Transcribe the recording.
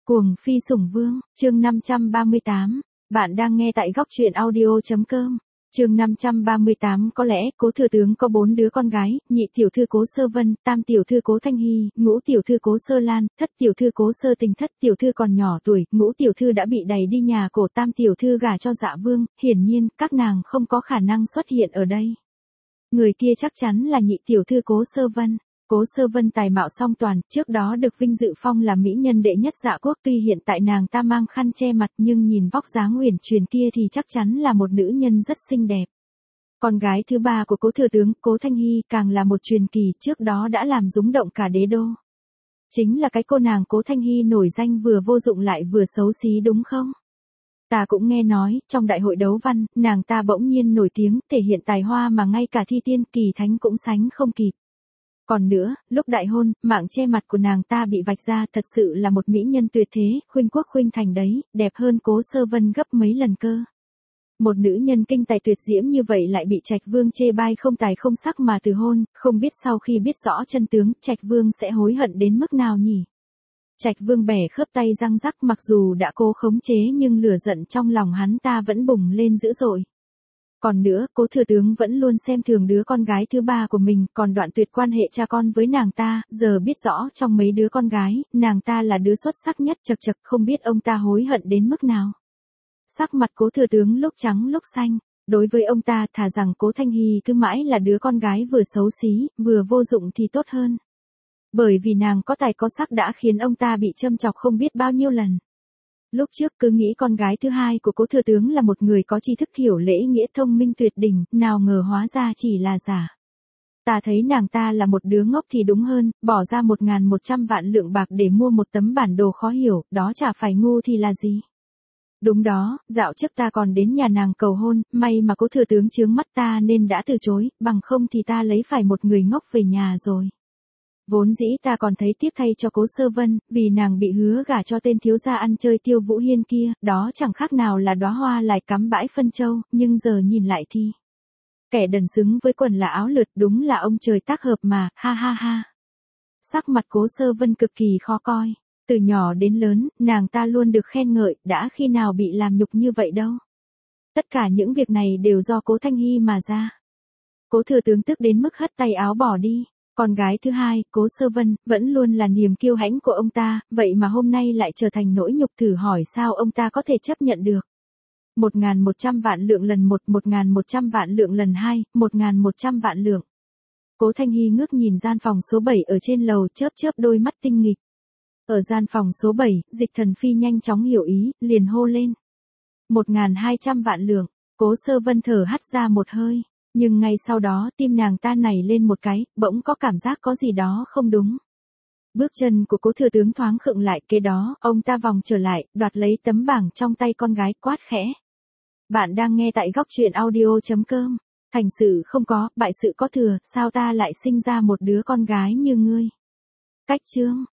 Cuồng phi sủng vương, chương 538. Bạn đang nghe tại góc truyện audio.com. Chương 538. Có lẽ Cố thừa tướng có 4 đứa con gái: nhị tiểu thư Cố Sơ Vân, tam tiểu thư Cố Thanh Hy, ngũ tiểu thư Cố Sơ Lan, thất tiểu thư Cố Sơ Tình. Thất tiểu thư còn nhỏ tuổi, ngũ tiểu thư đã bị đày đi nhà cổ, tam tiểu thư gả cho Dạ Vương, hiển nhiên các nàng không có khả năng xuất hiện ở đây. Người kia chắc chắn là nhị tiểu thư Cố Sơ Vân. Cố Sơ Vân tài mạo song toàn, trước đó được vinh dự phong là mỹ nhân đệ nhất Dạ quốc, tuy hiện tại nàng ta mang khăn che mặt nhưng nhìn vóc dáng uyển chuyển kia thì chắc chắn là một nữ nhân rất xinh đẹp. Con gái thứ ba của Cố thừa tướng, Cố Thanh Hy, càng là một truyền kỳ, trước đó đã làm rúng động cả đế đô. Chính là cái cô nàng Cố Thanh Hy nổi danh vừa vô dụng lại vừa xấu xí đúng không? Ta cũng nghe nói, trong đại hội đấu văn, nàng ta bỗng nhiên nổi tiếng, thể hiện tài hoa mà ngay cả thi tiên kỳ thánh cũng sánh không kịp. Còn nữa, lúc đại hôn, mạng che mặt của nàng ta bị vạch ra, thật sự là một mỹ nhân tuyệt thế, khuynh quốc khuynh thành đấy, đẹp hơn Cố Sơ Vân gấp mấy lần cơ. Một nữ nhân kinh tài tuyệt diễm như vậy lại bị Trạch Vương chê bai không tài không sắc mà từ hôn, không biết sau khi biết rõ chân tướng, Trạch Vương sẽ hối hận đến mức nào nhỉ? Trạch Vương bẻ khớp tay răng rắc, mặc dù đã cố khống chế nhưng lửa giận trong lòng hắn ta vẫn bùng lên dữ dội. Còn nữa, Cố thừa tướng vẫn luôn xem thường đứa con gái thứ ba của mình, còn đoạn tuyệt quan hệ cha con với nàng ta, giờ biết rõ trong mấy đứa con gái, nàng ta là đứa xuất sắc nhất, chật chật, không biết ông ta hối hận đến mức nào. Sắc mặt Cố thừa tướng lúc trắng lúc xanh, đối với ông ta thà rằng Cố Thanh Hy cứ mãi là đứa con gái vừa xấu xí, vừa vô dụng thì tốt hơn. Bởi vì nàng có tài có sắc đã khiến ông ta bị châm chọc không biết bao nhiêu lần. Lúc trước cứ nghĩ con gái thứ hai của Cố thừa tướng là một người có tri thức hiểu lễ nghĩa thông minh tuyệt đỉnh, nào ngờ hóa ra chỉ là giả. Ta thấy nàng ta là một đứa ngốc thì đúng hơn, bỏ ra 1.100 vạn lượng bạc để mua một tấm bản đồ khó hiểu, đó chả phải ngu thì là gì. Đúng đó, dạo trước ta còn đến nhà nàng cầu hôn, may mà Cố thừa tướng chướng mắt ta nên đã từ chối, bằng không thì ta lấy phải một người ngốc về nhà rồi. Vốn dĩ ta còn thấy tiếc thay cho Cố Sơ Vân, vì nàng bị hứa gả cho tên thiếu gia ăn chơi Tiêu Vũ Hiên kia, đó chẳng khác nào là đóa hoa lại cắm bãi phân châu, nhưng giờ nhìn lại thì kẻ đần xứng với quần là áo lượt, đúng là ông trời tác hợp mà, ha ha ha. Sắc mặt Cố Sơ Vân cực kỳ khó coi, từ nhỏ đến lớn, nàng ta luôn được khen ngợi, đã khi nào bị làm nhục như vậy đâu. Tất cả những việc này đều do Cố Thanh Hy mà ra. Cố thừa tướng tức đến mức hất tay áo bỏ đi. Con gái thứ hai, Cố Sơ Vân, vẫn luôn là niềm kiêu hãnh của ông ta, vậy mà hôm nay lại trở thành nỗi nhục, thử hỏi sao ông ta có thể chấp nhận được. 1.100 vạn lượng lần 1, 1.100 vạn lượng lần 2, 1.100 vạn lượng. Cố Thanh Hy ngước nhìn gian phòng số 7 ở trên lầu, chớp chớp đôi mắt tinh nghịch. Ở gian phòng số 7, Dịch Thần Phi nhanh chóng hiểu ý, liền hô lên. 1.200 vạn lượng, Cố Sơ Vân thở hắt ra một hơi. Nhưng ngay sau đó tim nàng ta nảy lên một cái, bỗng có cảm giác có gì đó không đúng. Bước chân của Cố thừa tướng thoáng khựng lại, kế đó, ông ta vòng trở lại, đoạt lấy tấm bảng trong tay con gái, quát khẽ. Bạn đang nghe tại góc truyện audio.com. Thành sự không có, bại sự có thừa, sao ta lại sinh ra một đứa con gái như ngươi? Cách chương.